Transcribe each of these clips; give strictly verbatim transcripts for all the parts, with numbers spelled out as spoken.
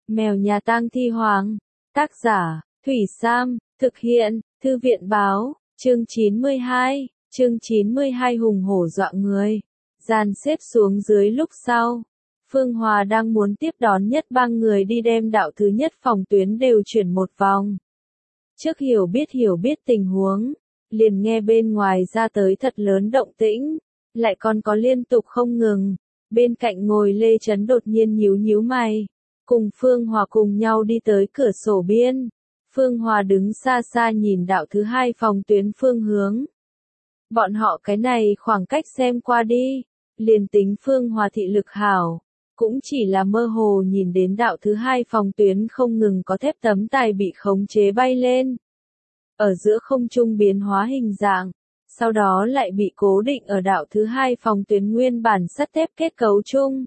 Mèo nhà tang thi hoàng. Tác giả, Thủy Sam, thực hiện, Thư viện báo, chương chín mươi hai, chương chín mươi hai hùng hổ dọa người. Dàn xếp xuống dưới lúc sau. Phương Hòa đang muốn tiếp đón nhất ba người đi đem đạo thứ nhất phòng tuyến đều chuyển một vòng. Trước hiểu biết hiểu biết tình huống, liền nghe bên ngoài ra tới thật lớn động tĩnh, lại còn có liên tục không ngừng. Bên cạnh ngồi Lê Chấn đột nhiên nhíu nhíu mày, cùng Phương Hòa cùng nhau đi tới cửa sổ biên. Phương Hòa đứng xa xa nhìn đạo thứ hai phòng tuyến phương hướng. Bọn họ cái này khoảng cách xem qua đi, liền tính Phương Hòa thị lực hảo, cũng chỉ là mơ hồ nhìn đến đạo thứ hai phòng tuyến không ngừng có thép tấm tài bị khống chế bay lên. Ở giữa không trung biến hóa hình dạng, sau đó lại bị cố định ở đạo thứ hai phòng tuyến nguyên bản sắt thép kết cấu chung.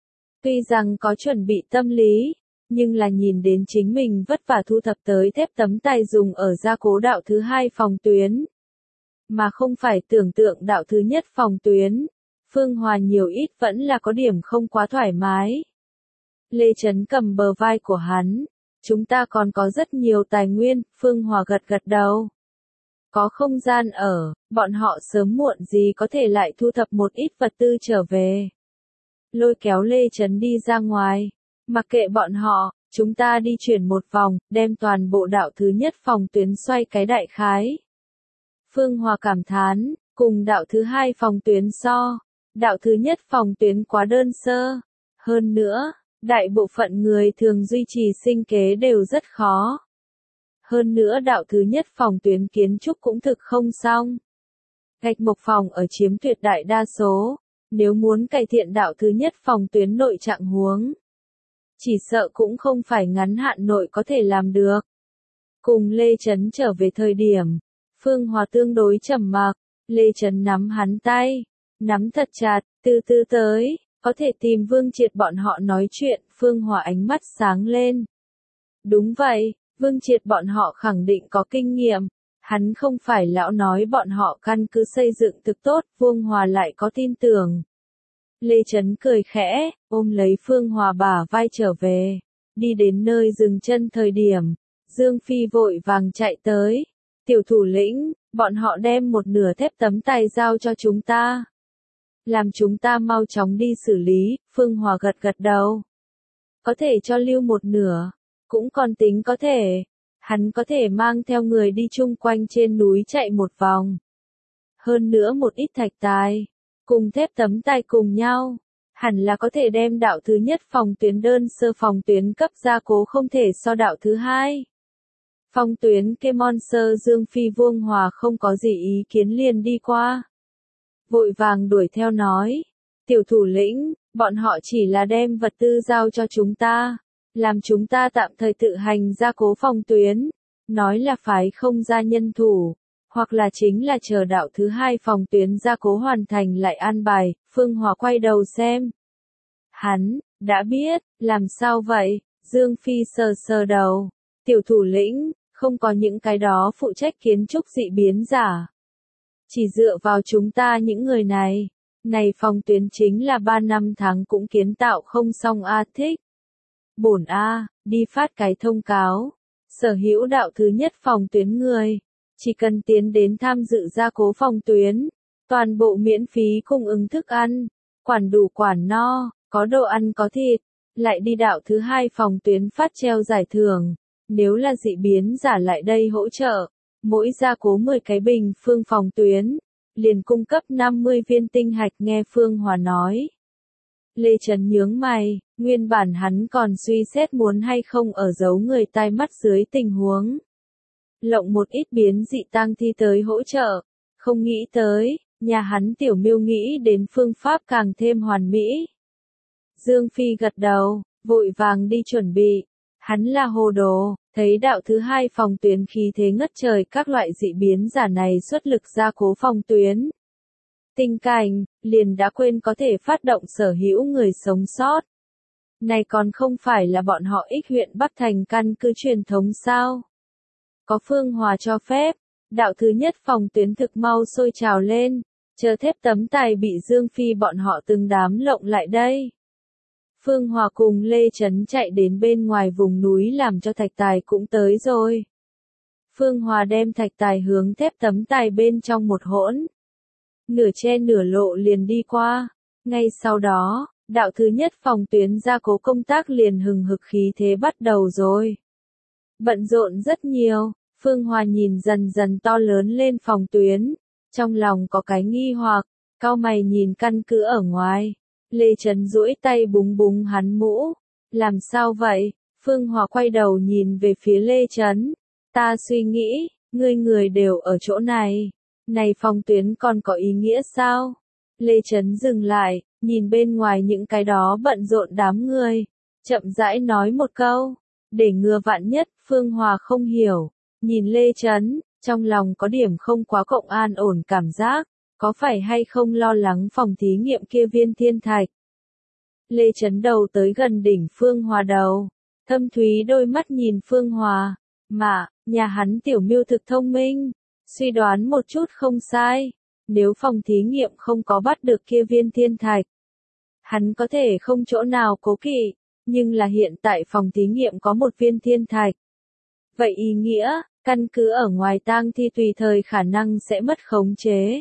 Tuy rằng có chuẩn bị tâm lý, nhưng là nhìn đến chính mình vất vả thu thập tới thép tấm tài dùng ở gia cố đạo thứ hai phòng tuyến, mà không phải tưởng tượng đạo thứ nhất phòng tuyến. Phương Hòa nhiều ít vẫn là có điểm không quá thoải mái. Lê Chấn cầm bờ vai của hắn. Chúng ta còn có rất nhiều tài nguyên, Phương Hòa gật gật đầu. Có không gian ở, bọn họ sớm muộn gì có thể lại thu thập một ít vật tư trở về. Lôi kéo Lê Chấn đi ra ngoài. Mặc kệ bọn họ, chúng ta đi chuyển một vòng, đem toàn bộ đạo thứ nhất phòng tuyến xoay cái đại khái. Phương Hòa cảm thán, cùng đạo thứ hai phòng tuyến so. Đạo thứ nhất phòng tuyến quá đơn sơ. Hơn nữa, đại bộ phận người thường duy trì sinh kế đều rất khó. Hơn nữa đạo thứ nhất phòng tuyến kiến trúc cũng thực không xong. Gạch mộc phòng ở chiếm tuyệt đại đa số. Nếu muốn cải thiện đạo thứ nhất phòng tuyến nội trạng huống, chỉ sợ cũng không phải ngắn hạn nội có thể làm được. Cùng Lê Chấn trở về thời điểm, Phương Hòa tương đối trầm mặc. Lê Chấn nắm hắn tay, nắm thật chặt, từ từ tới, có thể tìm Vương Triệt bọn họ nói chuyện. Phương Hòa ánh mắt sáng lên. Đúng vậy, Vương Triệt bọn họ khẳng định có kinh nghiệm. Hắn không phải lão nói bọn họ căn cứ xây dựng thực tốt, Phương Hòa lại có tin tưởng. Lê Chấn cười khẽ, ôm lấy Phương Hòa bả vai trở về. Đi đến nơi dừng chân thời điểm, Dương Phi vội vàng chạy tới. Tiểu thủ lĩnh, bọn họ đem một nửa thép tấm tài giao cho chúng ta. Làm chúng ta mau chóng đi xử lý. Phương Hòa gật gật đầu. Có thể cho lưu một nửa, cũng còn tính có thể. Hắn có thể mang theo người đi chung quanh trên núi chạy một vòng. Hơn nữa một ít thạch tài, cùng thép tấm tài cùng nhau, hẳn là có thể đem đạo thứ nhất phòng tuyến đơn sơ phòng tuyến cấp gia cố không thể so đạo thứ hai. Phòng tuyến kê Monster Dương Phi Vương Hòa không có gì ý kiến liền đi qua. Vội vàng đuổi theo nói, tiểu thủ lĩnh, bọn họ chỉ là đem vật tư giao cho chúng ta, làm chúng ta tạm thời tự hành gia cố phòng tuyến, nói là phái không ra nhân thủ, hoặc là chính là chờ đạo thứ hai phòng tuyến gia cố hoàn thành lại an bài. Phương Hòa quay đầu xem. Hắn, đã biết, làm sao vậy? Dương Phi sờ sờ đầu. Tiểu thủ lĩnh, không có những cái đó phụ trách kiến trúc dị biến giả. Chỉ dựa vào chúng ta những người này, này phòng tuyến chính là ba năm tháng cũng kiến tạo không xong a. Thích. Bổn a, đi phát cái thông cáo. Sở hữu đạo thứ nhất phòng tuyến người, chỉ cần tiến đến tham dự gia cố phòng tuyến, toàn bộ miễn phí cung ứng thức ăn, quản đủ quản no, có đồ ăn có thịt, lại đi đạo thứ hai phòng tuyến phát treo giải thưởng. Nếu là dị biến giả lại đây hỗ trợ, mỗi gia cố mười cái bình phương phòng tuyến, liền cung cấp năm mươi viên tinh hạch. Nghe Phương Hòa nói, Lê Chấn nhướng mày, nguyên bản hắn còn suy xét muốn hay không ở giấu người tai mắt dưới tình huống lộng một ít biến dị tang thi tới hỗ trợ, không nghĩ tới, nhà hắn tiểu miêu nghĩ đến phương pháp càng thêm hoàn mỹ. Dương Phi gật đầu, vội vàng đi chuẩn bị, hắn là hồ đồ, thấy đạo thứ hai phòng tuyến khí thế ngất trời, các loại dị biến giả này xuất lực gia cố phòng tuyến. Tình cảnh, liền đã quên có thể phát động sở hữu người sống sót. Này còn không phải là bọn họ ích huyện Bắc Thành căn cứ truyền thống sao? Có Phương Hòa cho phép, đạo thứ nhất phòng tuyến thực mau sôi trào lên, chờ thép tấm tài bị Dương Phi bọn họ từng đám lộng lại đây. Phương Hòa cùng Lê Trấn chạy đến bên ngoài vùng núi làm cho thạch tài cũng tới rồi. Phương Hòa đem thạch tài hướng thép tấm tài bên trong một hỗn. Nửa che nửa lộ liền đi qua. Ngay sau đó, đạo thứ nhất phòng tuyến gia cố công tác liền hừng hực khí thế bắt đầu rồi. Bận rộn rất nhiều, Phương Hòa nhìn dần dần to lớn lên phòng tuyến. Trong lòng có cái nghi hoặc, cau mày nhìn căn cứ ở ngoài. Lê Trấn duỗi tay búng búng hắn mũ. Làm sao vậy? Phương Hòa quay đầu nhìn về phía Lê Trấn. Ta suy nghĩ, ngươi người đều ở chỗ này. Này phòng tuyến còn có ý nghĩa sao? Lê Trấn dừng lại, nhìn bên ngoài những cái đó bận rộn đám người. Chậm rãi nói một câu. Để ngừa vạn nhất, Phương Hòa không hiểu. Nhìn Lê Trấn, trong lòng có điểm không quá cộng an ổn cảm giác. Có phải hay không lo lắng phòng thí nghiệm kia viên thiên thạch? Lê Trấn đầu tới gần đỉnh Phương Hòa đầu. Thâm thúy đôi mắt nhìn Phương Hòa. Mà, nhà hắn tiểu miêu thực thông minh. Suy đoán một chút không sai. Nếu phòng thí nghiệm không có bắt được kia viên thiên thạch, hắn có thể không chỗ nào cố kỵ. Nhưng là hiện tại phòng thí nghiệm có một viên thiên thạch. Vậy ý nghĩa, căn cứ ở ngoài tang thi tùy thời khả năng sẽ mất khống chế.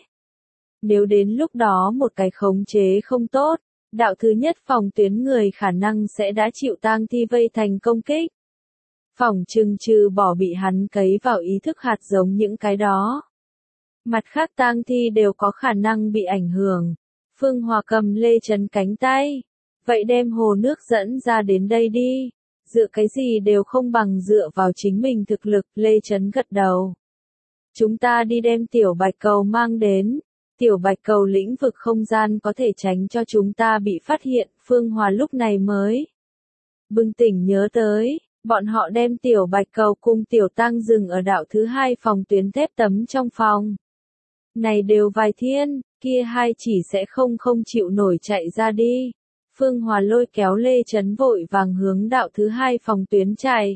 Nếu đến lúc đó một cái khống chế không tốt, đạo thứ nhất phòng tuyến người khả năng sẽ đã chịu tang thi vây thành công kích. Phòng trừng trừ bỏ bị hắn cấy vào ý thức hạt giống những cái đó. Mặt khác tang thi đều có khả năng bị ảnh hưởng. Phương Hòa cầm Lê Trấn cánh tay. Vậy đem hồ nước dẫn ra đến đây đi. Dựa cái gì đều không bằng dựa vào chính mình thực lực. Lê Trấn gật đầu. Chúng ta đi đem tiểu bạch cầu mang đến. Tiểu bạch cầu lĩnh vực không gian có thể tránh cho chúng ta bị phát hiện. Phương Hòa lúc này mới bừng tỉnh nhớ tới. Bọn họ đem tiểu bạch cầu cùng tiểu tăng dừng ở đạo thứ hai phòng tuyến thép tấm trong phòng. Này đều vài thiên, kia hai chỉ sẽ không không chịu nổi chạy ra đi. Phương Hòa lôi kéo Lê Trấn vội vàng hướng đạo thứ hai phòng tuyến chạy.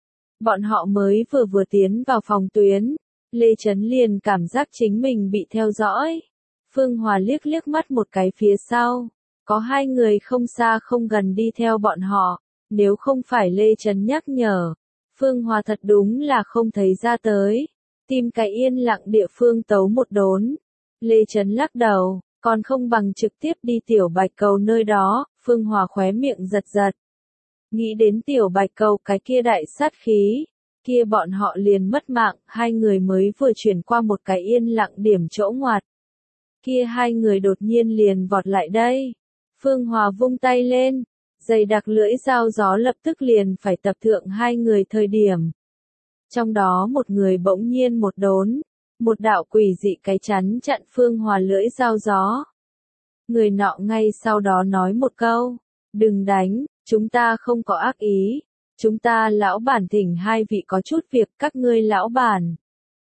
Bọn họ mới vừa vừa tiến vào phòng tuyến. Lê Trấn liền cảm giác chính mình bị theo dõi. Phương Hòa liếc liếc mắt một cái phía sau. Có hai người không xa không gần đi theo bọn họ. Nếu không phải Lê Trấn nhắc nhở, Phương Hòa thật đúng là không thấy ra tới. Tìm cái yên lặng địa phương tấu một đốn. Lê Trấn lắc đầu, còn không bằng trực tiếp đi tiểu bạch cầu nơi đó. Phương Hòa khóe miệng giật giật. Nghĩ đến tiểu bạch cầu cái kia đại sát khí. Kia bọn họ liền mất mạng, hai người mới vừa chuyển qua một cái yên lặng điểm chỗ ngoặt. Kia hai người đột nhiên liền vọt lại đây. Phương Hòa vung tay lên. Dày đặc lưỡi dao gió lập tức liền phải tập thượng hai người thời điểm. Trong đó một người bỗng nhiên một đốn. Một đạo quỷ dị cái chắn chặn Phương Hòa lưỡi dao gió. Người nọ ngay sau đó nói một câu. Đừng đánh, chúng ta không có ác ý. Chúng ta lão bản thỉnh hai vị có chút việc các ngươi lão bản.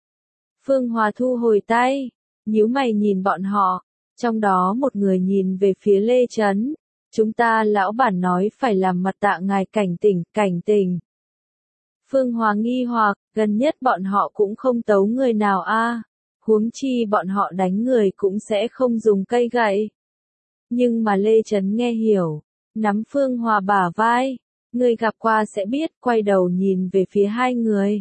Phương Hòa thu hồi tay. Nhíu mày nhìn bọn họ. Trong đó một người nhìn về phía Lê Trấn. Chúng ta lão bản nói phải làm mặt tạ ngài cảnh tỉnh, cảnh tỉnh. Phương Hòa nghi hoặc, gần nhất bọn họ cũng không tấu người nào a, huống chi bọn họ đánh người cũng sẽ không dùng cây gậy. Nhưng mà Lê Trấn nghe hiểu, nắm Phương Hòa bả vai, người gặp qua sẽ biết, quay đầu nhìn về phía hai người.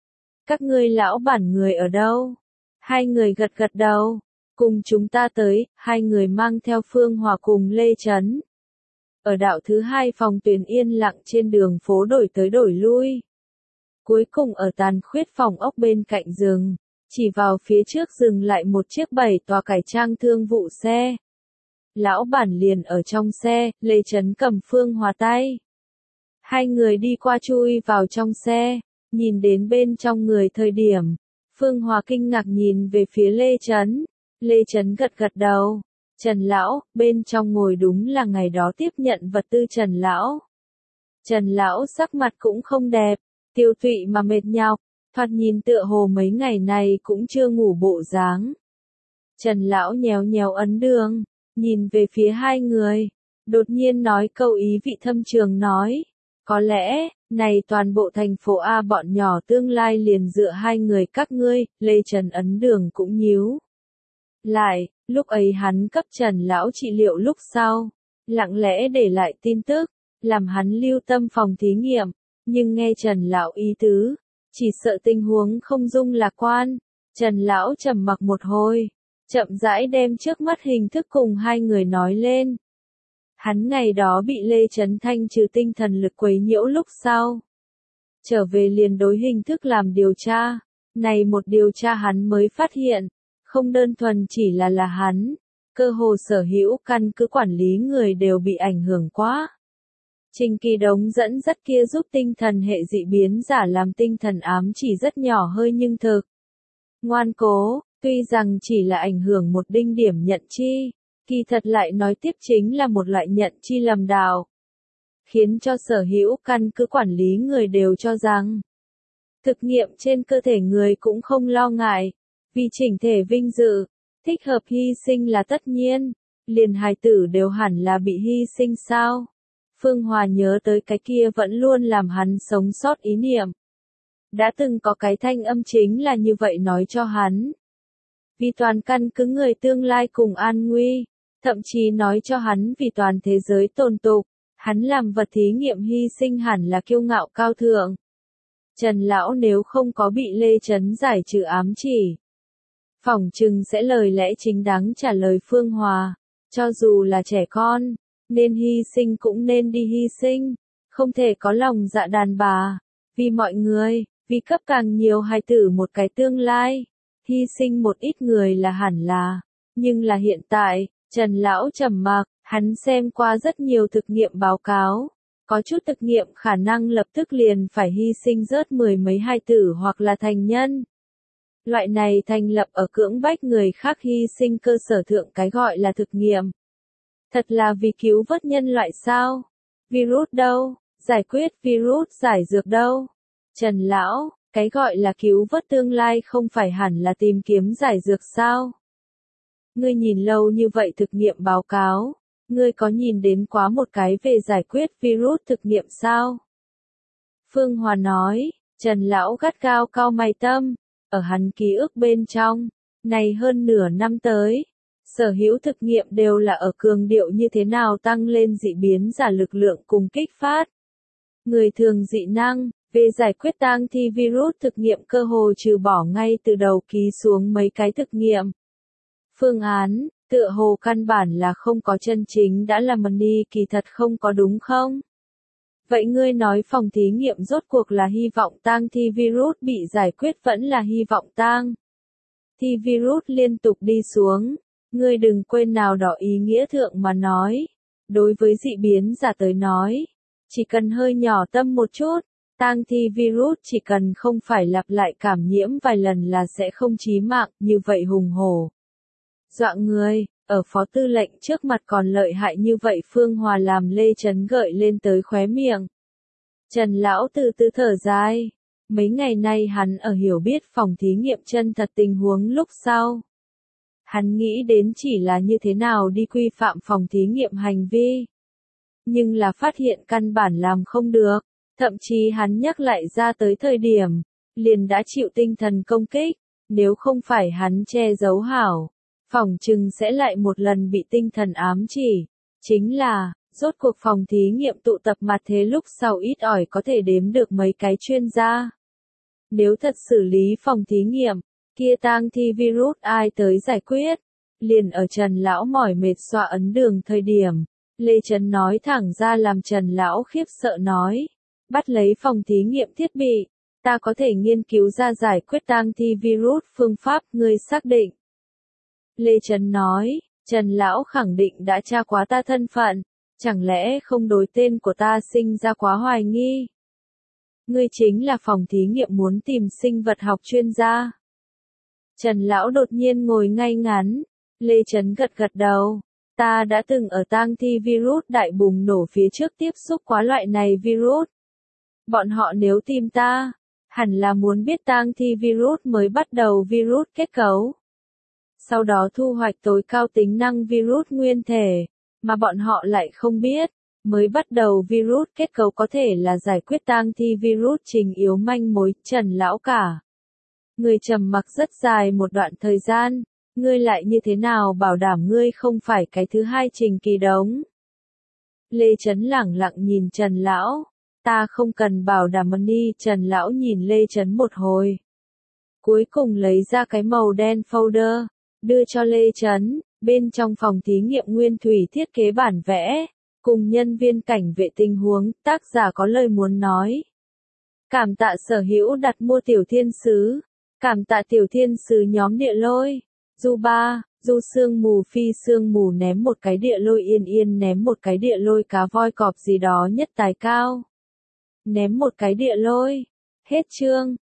Các ngươi lão bản người ở đâu? Hai người gật gật đầu, cùng chúng ta tới, hai người mang theo Phương Hòa cùng Lê Trấn. Ở đạo thứ hai phòng tuyến yên lặng trên đường phố đổi tới đổi lui. Cuối cùng ở tàn khuyết phòng ốc bên cạnh rừng, chỉ vào phía trước dừng lại một chiếc bảy tòa cải trang thương vụ xe. Lão bản liền ở trong xe, Lê Trấn cầm Phương Hòa tay. Hai người đi qua chui vào trong xe, nhìn đến bên trong người thời điểm. Phương Hòa kinh ngạc nhìn về phía Lê Trấn. Lê Trấn gật gật đầu. Trần Lão, bên trong ngồi đúng là ngày đó tiếp nhận vật tư Trần Lão. Trần Lão sắc mặt cũng không đẹp, tiêu tụy mà mệt nhọc, thoạt nhìn tựa hồ mấy ngày này cũng chưa ngủ bộ dáng. Trần Lão nhéo nhéo ấn đường, nhìn về phía hai người, đột nhiên nói câu ý vị thâm trường nói. Có lẽ, này toàn bộ thành phố A bọn nhỏ tương lai liền dựa hai người các ngươi, Lê Trần ấn đường cũng nhíu lại, lúc ấy hắn cấp Trần Lão trị liệu lúc sau, lặng lẽ để lại tin tức, làm hắn lưu tâm phòng thí nghiệm, nhưng nghe Trần Lão ý tứ, chỉ sợ tình huống không dung lạc quan. Trần Lão trầm mặc một hồi, chậm rãi đem trước mắt hình thức cùng hai người nói lên. Hắn ngày đó bị Lê Chấn Thanh trừ tinh thần lực quấy nhiễu lúc sau. Trở về liền đối hình thức làm điều tra. Này một điều tra hắn mới phát hiện, không đơn thuần chỉ là là hắn, cơ hồ sở hữu căn cứ quản lý người đều bị ảnh hưởng quá. Trình Kỳ Đống dẫn dắt kia giúp tinh thần hệ dị biến giả làm tinh thần ám chỉ rất nhỏ hơi nhưng thực. Ngoan cố, tuy rằng chỉ là ảnh hưởng một đinh điểm nhận chi, kỳ thật lại nói tiếp chính là một loại nhận chi lầm đạo. Khiến cho sở hữu căn cứ quản lý người đều cho rằng, thực nghiệm trên cơ thể người cũng không lo ngại, vì chỉnh thể vinh dự, thích hợp hy sinh là tất nhiên, liền hài tử đều hẳn là bị hy sinh sao. Phương Hòa nhớ tới cái kia vẫn luôn làm hắn sống sót ý niệm. Đã từng có cái thanh âm chính là như vậy nói cho hắn. Vì toàn căn cứ người tương lai cùng an nguy, thậm chí nói cho hắn vì toàn thế giới tồn tục, hắn làm vật thí nghiệm hy sinh hẳn là kiêu ngạo cao thượng. Trần Lão nếu không có bị Lê Chấn giải trừ ám chỉ, phỏng chừng sẽ lời lẽ chính đáng trả lời Phương Hòa, cho dù là trẻ con, nên hy sinh cũng nên đi hy sinh, không thể có lòng dạ đàn bà, vì mọi người, vì cấp càng nhiều hài tử một cái tương lai, hy sinh một ít người là hẳn là, nhưng là hiện tại, Trần Lão trầm mặc, hắn xem qua rất nhiều thực nghiệm báo cáo. Có chút thực nghiệm khả năng lập tức liền phải hy sinh rớt mười mấy hài tử hoặc là thành nhân. Loại này thành lập ở cưỡng bách người khác hy sinh cơ sở thượng cái gọi là thực nghiệm. Thật là vì cứu vớt nhân loại sao? Virus đâu? Giải quyết virus giải dược đâu? Trần Lão, cái gọi là cứu vớt tương lai không phải hẳn là tìm kiếm giải dược sao? Ngươi nhìn lâu như vậy thực nghiệm báo cáo. Ngươi có nhìn đến quá một cái về giải quyết virus thực nghiệm sao? Phương Hòa nói, Trần Lão gắt gao cao mày tâm, ở hắn ký ức bên trong, này hơn nửa năm tới, sở hữu thực nghiệm đều là ở cường điệu như thế nào tăng lên dị biến giả lực lượng cùng kích phát. Người thường dị năng, về giải quyết tang thi virus thực nghiệm cơ hồ trừ bỏ ngay từ đầu ký xuống mấy cái thực nghiệm. Phương án, tựa hồ căn bản là không có chân chính đã là money kỳ thật không có đúng không? Vậy ngươi nói phòng thí nghiệm rốt cuộc là hy vọng tang thi virus bị giải quyết vẫn là hy vọng tang thi virus liên tục đi xuống. Ngươi đừng quên nào đó ý nghĩa thượng mà nói. Đối với dị biến giả tới nói, chỉ cần hơi nhỏ tâm một chút, tang thi virus chỉ cần không phải lặp lại cảm nhiễm vài lần là sẽ không chí mạng như vậy hùng hổ. Dọa người, ở phó tư lệnh trước mặt còn lợi hại như vậy Phương Hòa làm Lê Chấn gợi lên tới khóe miệng. Trần Lão từ từ thở dài, mấy ngày nay hắn ở hiểu biết phòng thí nghiệm chân thật tình huống lúc sau. Hắn nghĩ đến chỉ là như thế nào đi quy phạm phòng thí nghiệm hành vi. Nhưng là phát hiện căn bản làm không được, thậm chí hắn nhắc lại ra tới thời điểm, liền đã chịu tinh thần công kích, nếu không phải hắn che giấu hảo. Phòng trừng sẽ lại một lần bị tinh thần ám chỉ. Chính là, rốt cuộc phòng thí nghiệm tụ tập mặt thế lúc sau ít ỏi có thể đếm được mấy cái chuyên gia. Nếu thật xử lý phòng thí nghiệm, kia tang thi virus ai tới giải quyết? Liền ở Trần Lão mỏi mệt xoa ấn đường thời điểm, Lê Trấn nói thẳng ra làm Trần Lão khiếp sợ nói. Bắt lấy phòng thí nghiệm thiết bị, ta có thể nghiên cứu ra giải quyết tang thi virus phương pháp ngươi xác định. Lê Trấn nói, Trần Lão khẳng định đã tra quá ta thân phận, chẳng lẽ không đối tên của ta sinh ra quá hoài nghi? Ngươi chính là phòng thí nghiệm muốn tìm sinh vật học chuyên gia. Trần Lão đột nhiên ngồi ngay ngắn, Lê Trấn gật gật đầu, ta đã từng ở tang thi virus đại bùng nổ phía trước tiếp xúc quá loại này virus. Bọn họ nếu tìm ta, hẳn là muốn biết tang thi virus mới bắt đầu virus kết cấu. Sau đó thu hoạch tối cao tính năng virus nguyên thể, mà bọn họ lại không biết, mới bắt đầu virus kết cấu có thể là giải quyết tang thi virus trình yếu manh mối. Trần Lão cả. Người trầm mặc rất dài một đoạn thời gian, ngươi lại như thế nào bảo đảm ngươi không phải cái thứ hai Trình Kỳ Đống? Lê Chấn lẳng lặng nhìn Trần Lão. Ta không cần bảo đảm money. Trần Lão nhìn Lê Chấn một hồi. Cuối cùng lấy ra cái màu đen folder, đưa cho Lê Chấn. Bên trong phòng thí nghiệm Nguyên Thủy thiết kế bản vẽ, cùng nhân viên cảnh vệ tình huống, tác giả có lời muốn nói. Cảm tạ sở hữu đặt mua Tiểu Thiên Sứ. Cảm tạ Tiểu Thiên Sứ nhóm địa lôi. Du ba, Du sương mù phi sương mù ném một cái địa lôi yên yên ném một cái địa lôi cá voi cọp gì đó nhất tài cao. Ném một cái địa lôi. Hết chương.